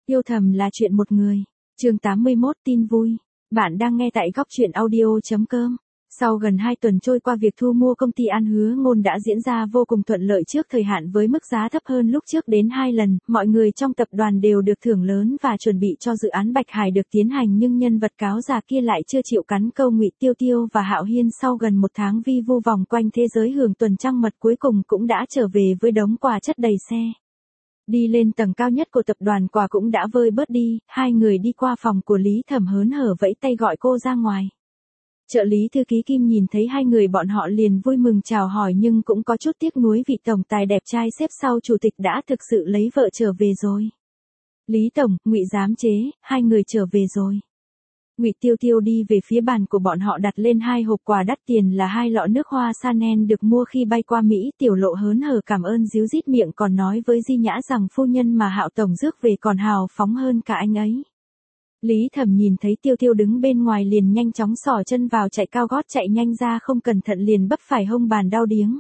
Yêu thầm là chuyện một người. Chương 81 tin vui. Bạn đang nghe tại góc truyện audio.com. Sau gần 2 tuần trôi qua, việc thu mua công ty An Hứa Ngôn đã diễn ra vô cùng thuận lợi trước thời hạn với mức giá thấp hơn lúc trước đến 2 lần. Mọi người trong tập đoàn đều được thưởng lớn và chuẩn bị cho dự án Bạch Hải được tiến hành, nhưng nhân vật cáo già kia lại chưa chịu cắn câu. Ngụy Tiêu Tiêu và Hạo Hiên sau gần 1 tháng vi vu vòng quanh thế giới hưởng tuần trăng mật cuối cùng cũng đã trở về với đống quà chất đầy xe. Đi lên tầng cao nhất của tập đoàn, quà cũng đã vơi bớt đi, hai người đi qua phòng của Lý Thẩm hớn hở vẫy tay gọi cô ra ngoài. Trợ lý thư ký Kim nhìn thấy hai người bọn họ liền vui mừng chào hỏi, nhưng cũng có chút tiếc nuối vì tổng tài đẹp trai xếp sau chủ tịch đã thực sự lấy vợ trở về rồi. Lý tổng, Ngụy giám chế, hai người trở về rồi. Ngụy Tiêu Tiêu đi về phía bàn của bọn họ, đặt lên 2 hộp quà đắt tiền là 2 lọ nước hoa Chanel được mua khi bay qua Mỹ. Tiểu Lộ hớn hở cảm ơn ríu rít miệng, còn nói với Di Nhã rằng phu nhân mà Hạo tổng rước về còn hào phóng hơn cả anh ấy. Lý Thẩm nhìn thấy Tiêu Tiêu đứng bên ngoài liền nhanh chóng xỏ chân vào, chạy cao gót chạy nhanh ra, không cẩn thận liền bấp phải hông bàn đau điếng.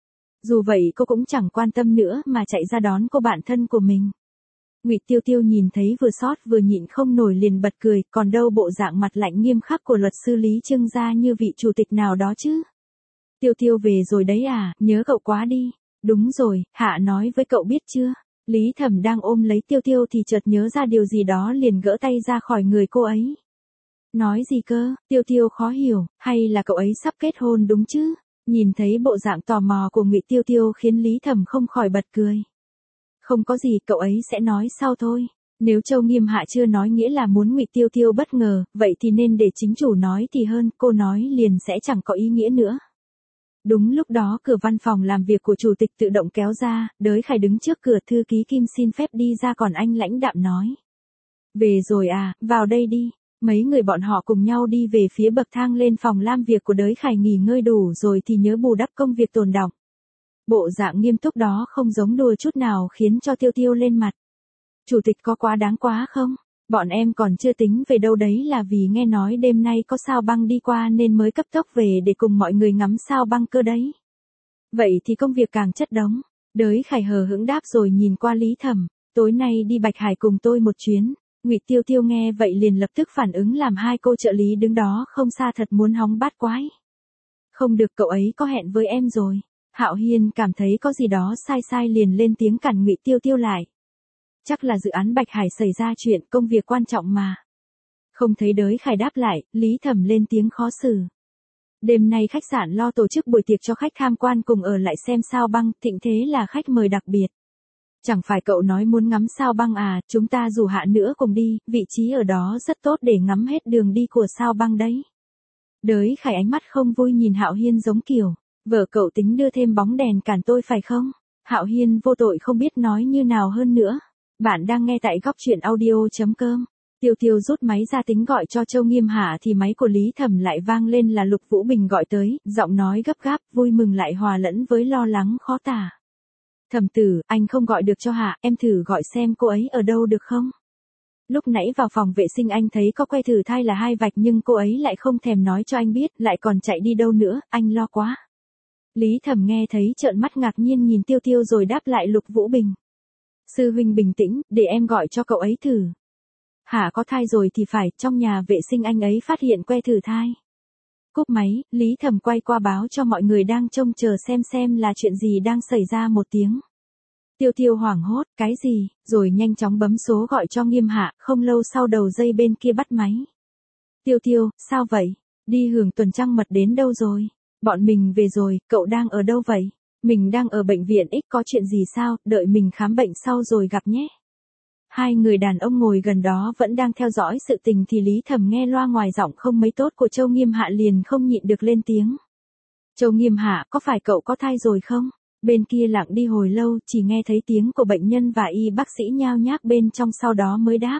Dù vậy cô cũng chẳng quan tâm nữa mà chạy ra đón cô bạn thân của mình. Ngụy Tiêu Tiêu nhìn thấy vừa xót vừa nhịn không nổi liền bật cười, còn đâu bộ dạng mặt lạnh nghiêm khắc của luật sư Lý trưng ra như vị chủ tịch nào đó chứ. Tiêu Tiêu về rồi đấy à, nhớ cậu quá đi. Đúng rồi, Hạ nói với cậu biết chưa. Lý Thẩm đang ôm lấy Tiêu Tiêu thì chợt nhớ ra điều gì đó liền gỡ tay ra khỏi người cô ấy. Nói gì cơ? Tiêu Tiêu khó hiểu, hay là cậu ấy sắp kết hôn đúng chứ? Nhìn thấy bộ dạng tò mò của Ngụy Tiêu Tiêu khiến Lý Thẩm không khỏi bật cười. Không có gì, cậu ấy sẽ nói sau thôi. Nếu Châu Nghiêm Hạ chưa nói nghĩa là muốn Ngụy Tiêu Tiêu bất ngờ, vậy thì nên để chính chủ nói thì hơn, cô nói liền sẽ chẳng có ý nghĩa nữa. Đúng lúc đó cửa văn phòng làm việc của chủ tịch tự động kéo ra, Đới Khải đứng trước cửa, thư ký Kim xin phép đi ra, còn anh lãnh đạm nói. Về rồi à, vào đây đi. Mấy người bọn họ cùng nhau đi về phía bậc thang lên phòng làm việc của Đới Khải, nghỉ ngơi đủ rồi thì nhớ bù đắp công việc tồn đọng. Bộ dạng nghiêm túc đó không giống đùa chút nào khiến cho Tiêu Tiêu lên mặt. Chủ tịch có quá đáng quá không? Bọn em còn chưa tính về đâu, đấy là vì nghe nói đêm nay có sao băng đi qua nên mới cấp tốc về để cùng mọi người ngắm sao băng cơ đấy. Vậy thì công việc càng chất đống. Đới Khải hờ hững đáp rồi nhìn qua Lý Thẩm. Tối nay đi Bạch Hải cùng tôi một chuyến. Ngụy Tiêu Tiêu nghe vậy liền lập tức phản ứng, làm hai cô trợ lý đứng đó không xa thật muốn hóng bát quái. Không được, cậu ấy có hẹn với em rồi. Hạo Hiên cảm thấy có gì đó sai sai liền lên tiếng cản Ngụy Tiêu Tiêu lại. Chắc là dự án Bạch Hải xảy ra chuyện, công việc quan trọng mà. Không thấy Đới Khải đáp lại, Lý Thẩm lên tiếng khó xử. Đêm nay khách sạn lo tổ chức buổi tiệc cho khách tham quan cùng ở lại xem sao băng, Thịnh Thế là khách mời đặc biệt. Chẳng phải cậu nói muốn ngắm sao băng à, chúng ta rủ Hạ nữa cùng đi, vị trí ở đó rất tốt để ngắm hết đường đi của sao băng đấy. Đới Khải ánh mắt không vui nhìn Hạo Hiên giống kiểu, vợ cậu tính đưa thêm bóng đèn cản tôi phải không? Hạo Hiên vô tội không biết nói như nào hơn nữa. Bạn đang nghe tại góc truyện audio.com. Tiêu Tiêu rút máy ra tính gọi cho Châu Nghiêm Hạ thì máy của Lý Thẩm lại vang lên, là Lục Vũ Bình gọi tới, giọng nói gấp gáp, vui mừng lại hòa lẫn với lo lắng khó tả. Thẩm tử, anh không gọi được cho Hạ, em thử gọi xem cô ấy ở đâu được không? Lúc nãy vào phòng vệ sinh anh thấy có que thử thai là 2 vạch nhưng cô ấy lại không thèm nói cho anh biết, lại còn chạy đi đâu nữa, anh lo quá. Lý Thẩm nghe thấy trợn mắt ngạc nhiên nhìn Tiêu Tiêu rồi đáp lại Lục Vũ Bình. Sư huynh bình tĩnh, để em gọi cho cậu ấy thử. Hả, có thai rồi thì phải, trong nhà vệ sinh anh ấy phát hiện que thử thai. Cúp máy, Lý Thẩm quay qua báo cho mọi người đang trông chờ xem là chuyện gì đang xảy ra một tiếng. Tiêu Tiêu hoảng hốt, cái gì, rồi nhanh chóng bấm số gọi cho Nghiêm Hạ, không lâu sau đầu dây bên kia bắt máy. Tiêu Tiêu, sao vậy? Đi hưởng tuần trăng mật đến đâu rồi? Bọn mình về rồi, cậu đang ở đâu vậy? Mình đang ở bệnh viện X, có chuyện gì sao, đợi mình khám bệnh sau rồi gặp nhé. Hai người đàn ông ngồi gần đó vẫn đang theo dõi sự tình thì Lý Thẩm nghe loa ngoài giọng không mấy tốt của Châu Nghiêm Hạ liền không nhịn được lên tiếng. Châu Nghiêm Hạ, có phải cậu có thai rồi không? Bên kia lặng đi hồi lâu, chỉ nghe thấy tiếng của bệnh nhân và y bác sĩ nhao nhác bên trong, sau đó mới đáp.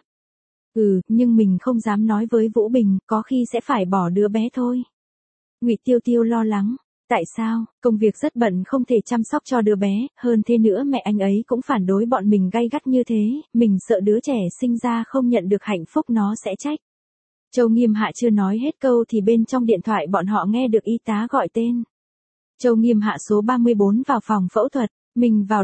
Nhưng mình không dám nói với Vũ Bình, có khi sẽ phải bỏ đứa bé thôi. Ngụy Tiêu Tiêu lo lắng. Tại sao? Công việc rất bận không thể chăm sóc cho đứa bé, hơn thế nữa mẹ anh ấy cũng phản đối bọn mình gay gắt như thế, mình sợ đứa trẻ sinh ra không nhận được hạnh phúc nó sẽ trách. Châu Nghiêm Hạ chưa nói hết câu thì bên trong điện thoại bọn họ nghe được y tá gọi tên. Châu Nghiêm Hạ số 34 vào phòng phẫu thuật, mình vào đây,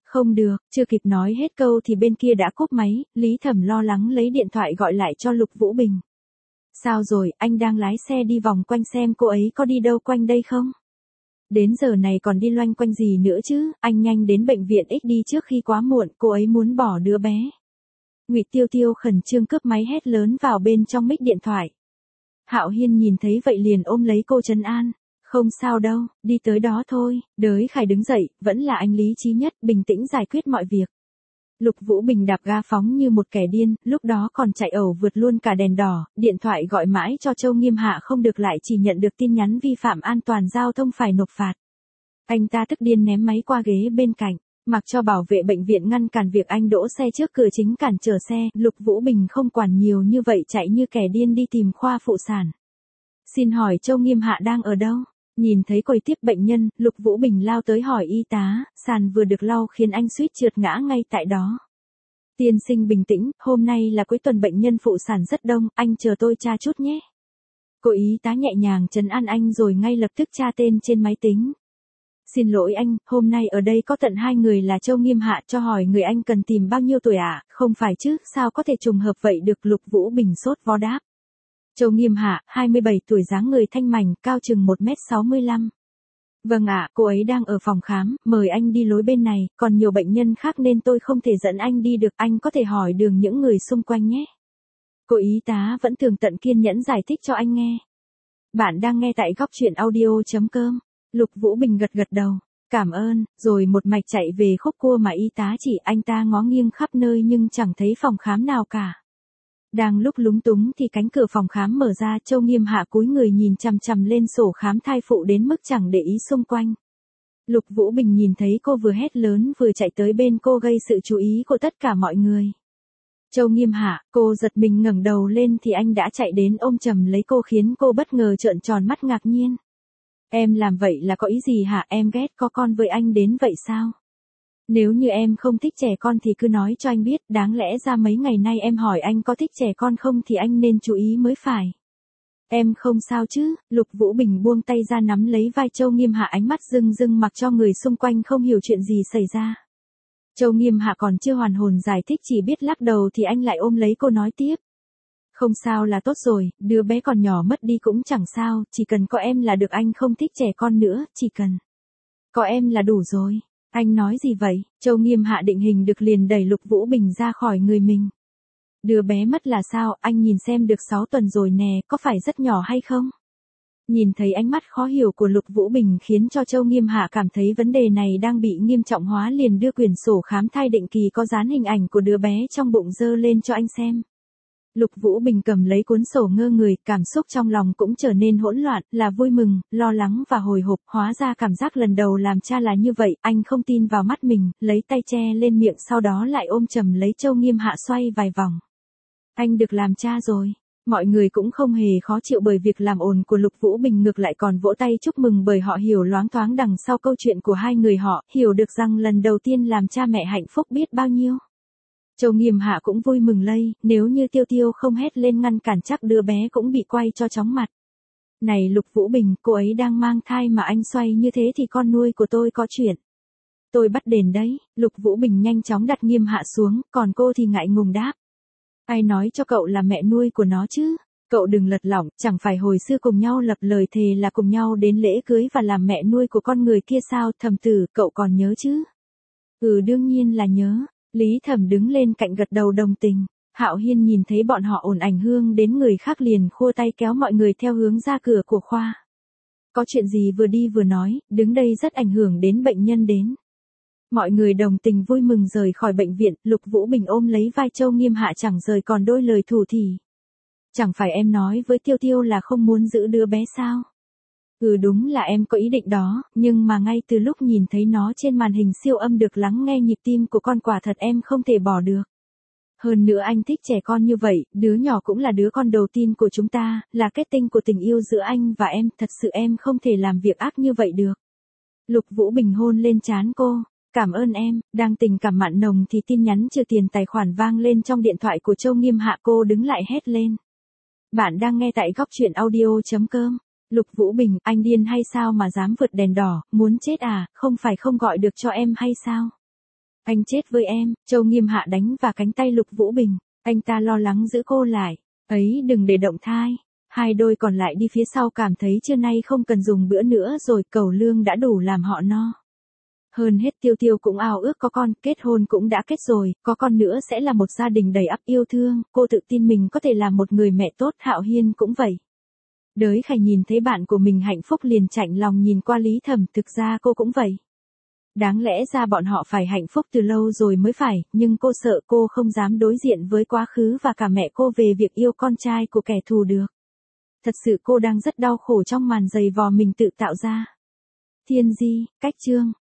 Không được, chưa kịp nói hết câu thì bên kia đã cúp máy, Lý Thẩm lo lắng lấy điện thoại gọi lại cho Lục Vũ Bình. Sao rồi, anh đang lái xe đi vòng quanh xem cô ấy có đi đâu quanh đây không? Đến giờ này còn đi loanh quanh gì nữa chứ, anh nhanh đến bệnh viện X đi trước khi quá muộn, cô ấy muốn bỏ đứa bé. Ngụy Tiêu Tiêu khẩn trương cướp máy hét lớn vào bên trong mic điện thoại. Hạo Hiên nhìn thấy vậy liền ôm lấy cô trấn an. Không sao đâu, đi tới đó thôi. Đới Khải đứng dậy, vẫn là anh lý trí nhất, bình tĩnh giải quyết mọi việc. Lục Vũ Bình đạp ga phóng như một kẻ điên, lúc đó còn chạy ẩu vượt luôn cả đèn đỏ, điện thoại gọi mãi cho Châu Nghiêm Hạ không được lại chỉ nhận được tin nhắn vi phạm an toàn giao thông phải nộp phạt. Anh ta tức điên ném máy qua ghế bên cạnh, mặc cho bảo vệ bệnh viện ngăn cản việc anh đỗ xe trước cửa chính cản trở xe, Lục Vũ Bình không quản nhiều như vậy chạy như kẻ điên đi tìm khoa phụ sản. Xin hỏi Châu Nghiêm Hạ đang ở đâu? Nhìn thấy quầy tiếp bệnh nhân, Lục Vũ Bình lao tới hỏi y tá, sàn vừa được lau khiến anh suýt trượt ngã ngay tại đó. Tiên sinh bình tĩnh, hôm nay là cuối tuần bệnh nhân phụ sản rất đông, anh chờ tôi tra chút nhé. Cô y tá nhẹ nhàng trấn an anh rồi ngay lập tức tra tên trên máy tính. Xin lỗi anh, hôm nay ở đây có tận 2 người là Châu Nghiêm Hạ, cho hỏi người anh cần tìm bao nhiêu tuổi ạ? Không phải chứ, sao có thể trùng hợp vậy được? Lục Vũ Bình sốt vó đáp. Châu Nghiêm Hạ, 27 tuổi, dáng người thanh mảnh, cao chừng 1m65. Vâng ạ, cô ấy đang ở phòng khám, mời anh đi lối bên này, còn nhiều bệnh nhân khác nên tôi không thể dẫn anh đi được, anh có thể hỏi đường những người xung quanh nhé. Cô y tá vẫn tường tận kiên nhẫn giải thích cho anh nghe. Bạn đang nghe tại góc truyện audio.com. Lục Vũ Bình gật gật đầu, cảm ơn, rồi một mạch chạy về khúc cua mà y tá chỉ. Anh ta ngó nghiêng khắp nơi nhưng chẳng thấy phòng khám nào cả. Đang lúc lúng túng thì cánh cửa phòng khám mở ra, Châu Nghiêm Hạ cúi người nhìn chằm chằm lên sổ khám thai phụ đến mức chẳng để ý xung quanh. Lục Vũ Bình nhìn thấy cô vừa hét lớn vừa chạy tới bên cô gây sự chú ý của tất cả mọi người. Châu Nghiêm Hạ, cô giật mình ngẩng đầu lên thì anh đã chạy đến ôm chầm lấy cô khiến cô bất ngờ trợn tròn mắt ngạc nhiên. Em làm vậy là có ý gì hả? Em ghét có con với anh đến vậy sao? Nếu như em không thích trẻ con thì cứ nói cho anh biết, đáng lẽ ra mấy ngày nay em hỏi anh có thích trẻ con không thì anh nên chú ý mới phải. Em không sao chứ? Lục Vũ Bình buông tay ra nắm lấy vai Châu Nghiêm Hạ, ánh mắt rưng rưng mặc cho người xung quanh không hiểu chuyện gì xảy ra. Châu Nghiêm Hạ còn chưa hoàn hồn giải thích chỉ biết lắc đầu thì anh lại ôm lấy cô nói tiếp. Không sao là tốt rồi, đứa bé còn nhỏ mất đi cũng chẳng sao, chỉ cần có em là được, anh không thích trẻ con nữa, chỉ cần có em là đủ rồi. Anh nói gì vậy? Châu Nghiêm Hạ định hình được liền đẩy Lục Vũ Bình ra khỏi người mình. Đứa bé mất là sao? Anh nhìn xem, được 6 tuần rồi nè, có phải rất nhỏ hay không? Nhìn thấy ánh mắt khó hiểu của Lục Vũ Bình khiến cho Châu Nghiêm Hạ cảm thấy vấn đề này đang bị nghiêm trọng hóa, liền đưa quyển sổ khám thai định kỳ có dán hình ảnh của đứa bé trong bụng dơ lên cho anh xem. Lục Vũ Bình cầm lấy cuốn sổ ngơ người, cảm xúc trong lòng cũng trở nên hỗn loạn, là vui mừng, lo lắng và hồi hộp. Hóa ra cảm giác lần đầu làm cha là như vậy, anh không tin vào mắt mình, lấy tay che lên miệng sau đó lại ôm chầm lấy Châu Nghiêm Hạ xoay vài vòng. Anh được làm cha rồi. Mọi người cũng không hề khó chịu bởi việc làm ồn của Lục Vũ Bình, ngược lại còn vỗ tay chúc mừng bởi họ hiểu loáng thoáng đằng sau câu chuyện của hai người họ, hiểu được rằng lần đầu tiên làm cha mẹ hạnh phúc biết bao nhiêu. Châu Nghiêm Hạ cũng vui mừng lây, nếu như Tiêu Tiêu không hét lên ngăn cản chắc đứa bé cũng bị quay cho chóng mặt. Này Lục Vũ Bình, cô ấy đang mang thai mà anh xoay như thế thì con nuôi của tôi có chuyện. Tôi bắt đền đấy. Lục Vũ Bình nhanh chóng đặt Nghiêm Hạ xuống, còn cô thì ngại ngùng đáp. Ai nói cho cậu là mẹ nuôi của nó chứ? Cậu đừng lật lỏng, chẳng phải hồi xưa cùng nhau lập lời thề là cùng nhau đến lễ cưới và làm mẹ nuôi của con người kia sao? Thẩm Tử, cậu còn nhớ chứ? Ừ, đương nhiên là nhớ. Lý Thẩm đứng lên cạnh gật đầu đồng tình. Hạo Hiên nhìn thấy bọn họ ồn ảnh hương đến người khác liền khua tay kéo mọi người theo hướng ra cửa của khoa. Có chuyện gì vừa đi vừa nói, đứng đây rất ảnh hưởng đến bệnh nhân đến. Mọi người đồng tình vui mừng rời khỏi bệnh viện, Lục Vũ Bình ôm lấy vai Châu Nghiêm Hạ chẳng rời còn đôi lời thủ thỉ. Chẳng phải em nói với Tiêu Tiêu là không muốn giữ đứa bé sao? Ừ, đúng là em có ý định đó, nhưng mà ngay từ lúc nhìn thấy nó trên màn hình siêu âm được lắng nghe nhịp tim của con, quả thật em không thể bỏ được. Hơn nữa anh thích trẻ con như vậy, đứa nhỏ cũng là đứa con đầu tiên của chúng ta, là kết tinh của tình yêu giữa anh và em, thật sự em không thể làm việc ác như vậy được. Lục Vũ Bình hôn lên trán cô. Cảm ơn em. Đang tình cảm mặn nồng thì tin nhắn trừ tiền tài khoản vang lên trong điện thoại của Châu Nghiêm Hạ, cô đứng lại hét lên. Bạn đang nghe tại góc truyện audio.com. Lục Vũ Bình, anh điên hay sao mà dám vượt đèn đỏ, muốn chết à, không phải không gọi được cho em hay sao? Anh chết với em, Châu Nghiêm hạ đánh vào cánh tay Lục Vũ Bình, anh ta lo lắng giữ cô lại, ấy đừng để động thai. Hai đôi còn lại đi phía sau cảm thấy trưa nay không cần dùng bữa nữa rồi, cầu lương đã đủ làm họ no. Hơn hết Tiêu Tiêu cũng ao ước có con, kết hôn cũng đã kết rồi, có con nữa sẽ là một gia đình đầy ắp yêu thương, cô tự tin mình có thể làm một người mẹ tốt. Hạo Hiên cũng vậy. Đới Khải nhìn thấy bạn của mình hạnh phúc liền chạnh lòng nhìn qua Lý Thẩm, thực ra cô cũng vậy. Đáng lẽ ra bọn họ phải hạnh phúc từ lâu rồi mới phải, nhưng cô sợ, cô không dám đối diện với quá khứ và cả mẹ cô về việc yêu con trai của kẻ thù được. Thật sự cô đang rất đau khổ trong màn giày vò mình tự tạo ra. Thiên Di, Cách Chương